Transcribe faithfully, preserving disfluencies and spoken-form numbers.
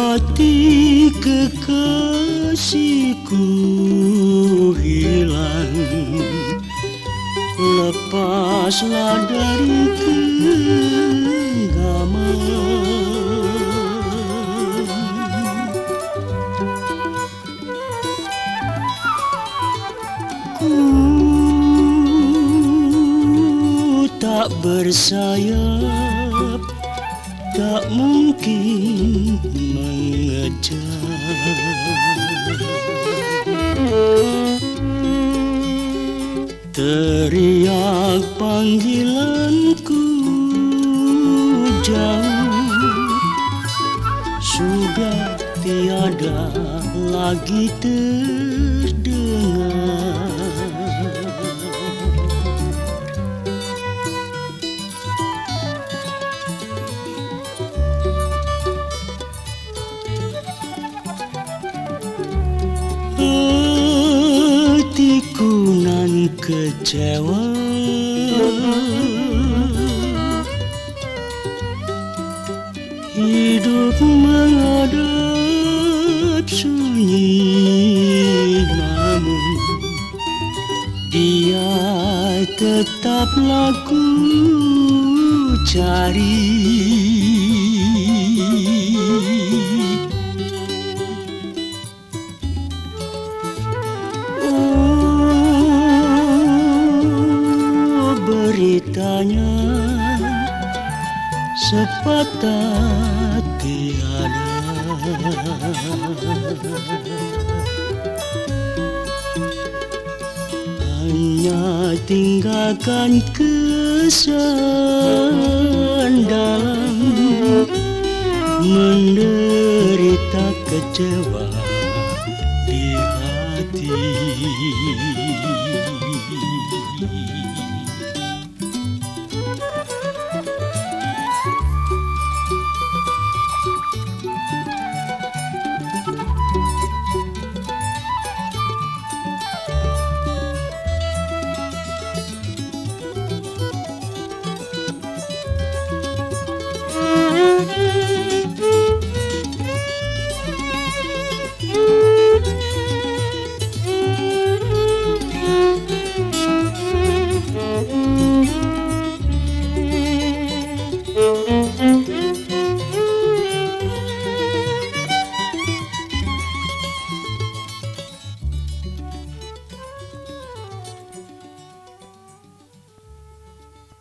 hati kekasihku hilang, lepaslah dari genggaman. Ku tak bersayap, tak mungkin mengejar. Teriak panggilanku jauh, sudah tiada lagi terdengar. Hatiku nan kecewa, hidup menghadap sunyi, namun dia tetaplah ku cari. Beritanya sepatah tiada, hanya tinggalkan kesan dalam menderita kecewa di hati.